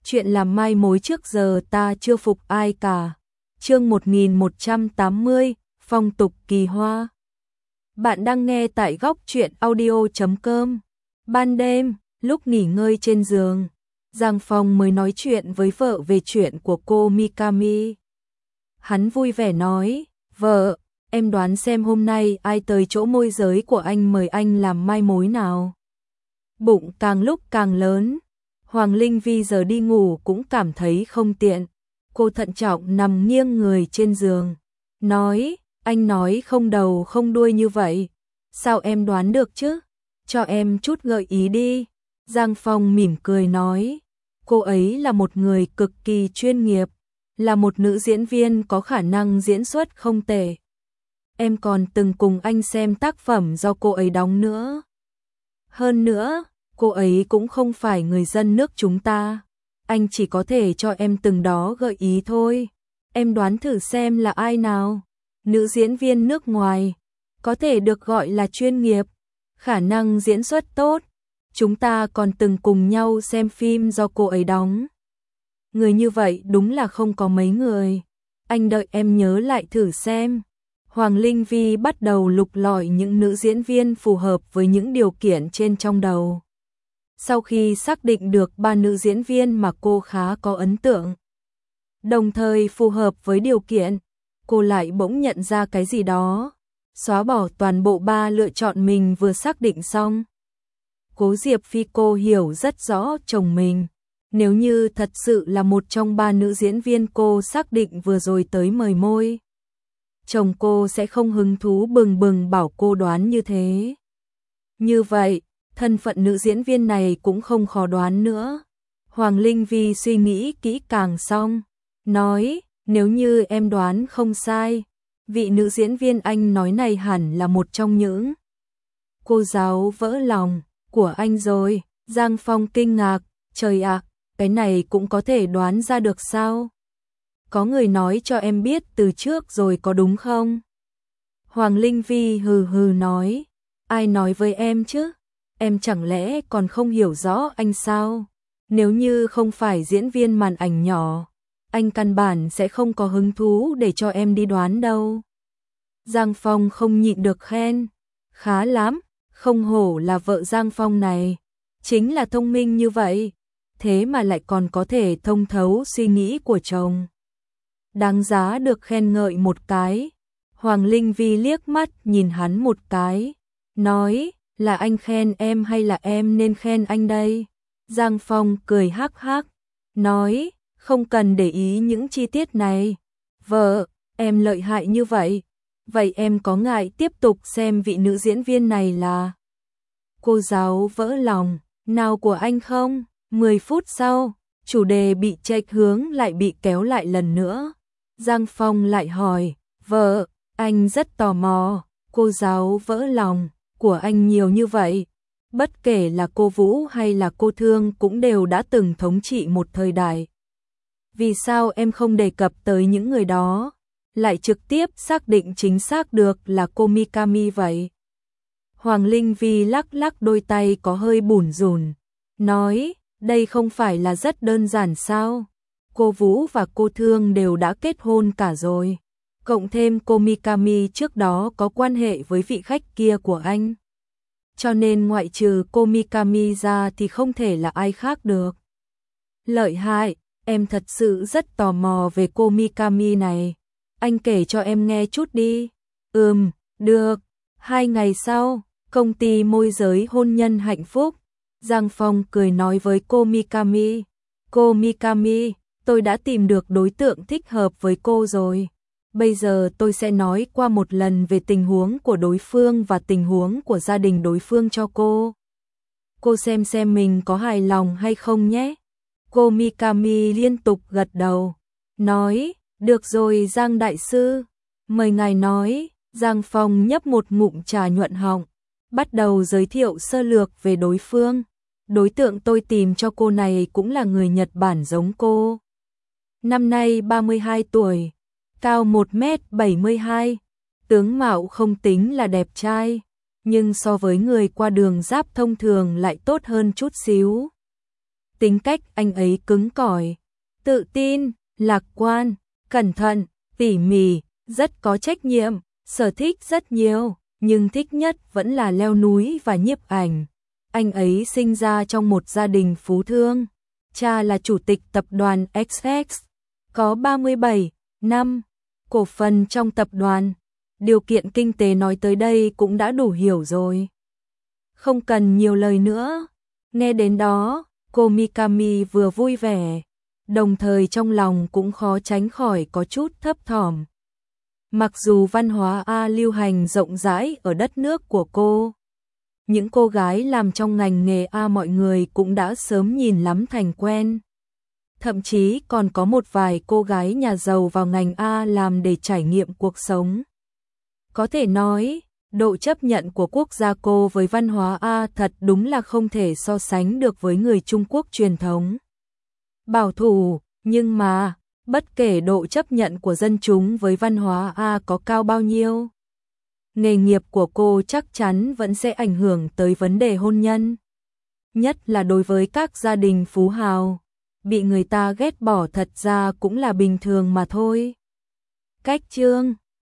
chuyện làm mai mối trước giờ ta chưa phục ai cả. Chương 1180, phong tục kỳ hoa. Bạn đang nghe tại góc truyện audio.com. Ban đêm, lúc nghỉ ngơi trên giường, Giang Phong mới nói chuyện với vợ về chuyện của cô Mikami. Hắn vui vẻ nói, vợ, em đoán xem hôm nay ai tới chỗ môi giới của anh mời anh làm mai mối nào. Bụng càng lúc càng lớn, Hoàng Linh Vi giờ đi ngủ cũng cảm thấy không tiện. Cô thận trọng nằm nghiêng người trên giường, nói, anh nói không đầu không đuôi như vậy, sao em đoán được chứ? Cho em chút gợi ý đi. Giang Phong mỉm cười nói, cô ấy là một người cực kỳ chuyên nghiệp, là một nữ diễn viên có khả năng diễn xuất không tệ. Em còn từng cùng anh xem tác phẩm do cô ấy đóng nữa. Hơn nữa, cô ấy cũng không phải người dân nước chúng ta. Anh chỉ có thể cho em từng đó gợi ý thôi. Em đoán thử xem là ai nào. Nữ diễn viên nước ngoài, có thể được gọi là chuyên nghiệp, khả năng diễn xuất tốt. Chúng ta còn từng cùng nhau xem phim do cô ấy đóng. Người như vậy đúng là không có mấy người. Anh đợi em nhớ lại thử xem. Hoàng Linh Vi bắt đầu lục lọi những nữ diễn viên phù hợp với những điều kiện trên trong đầu. Sau khi xác định được 3 nữ diễn viên mà cô khá có ấn tượng, đồng thời phù hợp với điều kiện, cô lại bỗng nhận ra cái gì đó, xóa bỏ toàn bộ 3 lựa chọn mình vừa xác định xong. Cố Diệp Phi cô hiểu rất rõ chồng mình, nếu như thật sự là một trong 3 nữ diễn viên cô xác định vừa rồi tới mời môi, chồng cô sẽ không hứng thú bừng bừng bảo cô đoán như thế. Như vậy, thân phận nữ diễn viên này cũng không khó đoán nữa. Hoàng Linh Vi suy nghĩ kỹ càng xong, nói, nếu như em đoán không sai, vị nữ diễn viên anh nói này hẳn là một trong những cô giáo vỡ lòng của anh rồi. Giang Phong kinh ngạc, trời ạ, cái này cũng có thể đoán ra được sao? Có người nói cho em biết từ trước rồi có đúng không? Hoàng Linh Vi hừ hừ nói, ai nói với em chứ? Em chẳng lẽ còn không hiểu rõ anh sao? Nếu như không phải diễn viên màn ảnh nhỏ, anh căn bản sẽ không có hứng thú để cho em đi đoán đâu. Giang Phong không nhịn được khen, khá lắm, không hổ là vợ Giang Phong này, chính là thông minh như vậy, thế mà lại còn có thể thông thấu suy nghĩ của chồng. Đáng giá được khen ngợi một cái. Hoàng Linh Vi liếc mắt nhìn hắn một cái, nói, là anh khen em hay là em nên khen anh đây? Giang Phong cười hắc hắc, nói, không cần để ý những chi tiết này. Vợ, em lợi hại như vậy, vậy em có ngại tiếp tục xem vị nữ diễn viên này là cô giáo vỡ lòng nào của anh không? 10 phút sau, chủ đề bị chệch hướng lại bị kéo lại lần nữa. Giang Phong lại hỏi, vợ, anh rất tò mò, cô giáo vỡ lòng của anh nhiều như vậy, bất kể là cô Vũ hay là cô Thương cũng đều đã từng thống trị một thời đại. Vì sao em không đề cập tới những người đó, lại trực tiếp xác định chính xác được là cô Mikami vậy? Hoàng Linh Vi lắc lắc đôi tay có hơi bủn rủn, nói, đây không phải là rất đơn giản sao? Cô Vũ và cô Thương đều đã kết hôn cả rồi. Cộng thêm cô Mikami trước đó có quan hệ với vị khách kia của anh. Cho nên ngoại trừ cô Mikami ra thì không thể là ai khác được. Lợi hại, em thật sự rất tò mò về cô Mikami này. Anh kể cho em nghe chút đi. Được. 2 ngày sau, công ty môi giới hôn nhân hạnh phúc. Giang Phong cười nói với cô Mikami. Cô Mikami, tôi đã tìm được đối tượng thích hợp với cô rồi. Bây giờ tôi sẽ nói qua một lần về tình huống của đối phương và tình huống của gia đình đối phương cho cô. Cô xem mình có hài lòng hay không nhé. Cô Mikami liên tục gật đầu, nói, được rồi Giang đại sư, mời ngài nói. Giang Phong nhấp một ngụm trà nhuận họng, bắt đầu giới thiệu sơ lược về đối phương. Đối tượng tôi tìm cho cô này cũng là người Nhật Bản giống cô. Năm nay 32 tuổi, cao 1m72, tướng mạo không tính là đẹp trai, nhưng so với người qua đường giáp thông thường lại tốt hơn chút xíu. Tính cách anh ấy cứng cỏi, tự tin, lạc quan, cẩn thận, tỉ mỉ, rất có trách nhiệm, sở thích rất nhiều, nhưng thích nhất vẫn là leo núi và nhiếp ảnh. Anh ấy sinh ra trong một gia đình phú thương, cha là chủ tịch tập đoàn XX, có 37 năm cổ phần trong tập đoàn. Điều kiện kinh tế nói tới đây cũng đã đủ hiểu rồi. Không cần nhiều lời nữa. Nghe đến đó, cô Mikami vừa vui vẻ, đồng thời trong lòng cũng khó tránh khỏi có chút thấp thỏm. Mặc dù văn hóa A lưu hành rộng rãi ở đất nước của cô, những cô gái làm trong ngành nghề A mọi người cũng đã sớm nhìn lắm thành quen. Thậm chí còn có một vài cô gái nhà giàu vào ngành A làm để trải nghiệm cuộc sống. Có thể nói, độ chấp nhận của quốc gia cô với văn hóa A thật đúng là không thể so sánh được với người Trung Quốc truyền thống. Bảo thủ, nhưng mà, bất kể độ chấp nhận của dân chúng với văn hóa A có cao bao nhiêu, nghề nghiệp của cô chắc chắn vẫn sẽ ảnh hưởng tới vấn đề hôn nhân. Nhất là đối với các gia đình phú hào, bị người ta ghét bỏ thật ra cũng là bình thường mà thôi. Cách chương